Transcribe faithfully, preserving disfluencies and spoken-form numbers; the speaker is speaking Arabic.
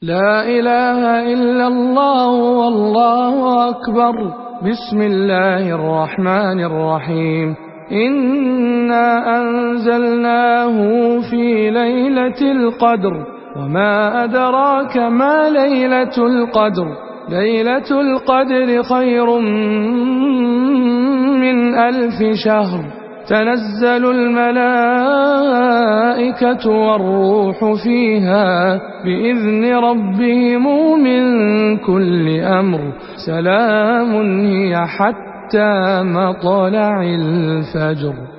لا إله إلا الله والله أكبر. بسم الله الرحمن الرحيم. إنا أنزلناه في ليلة القدر وما أدراك ما ليلة القدر. ليلة القدر خير من ألف شهر. تنزل الملائكة والروح فيها بإذن ربهم من كل أمر. سلام هي حتى مطلع الفجر.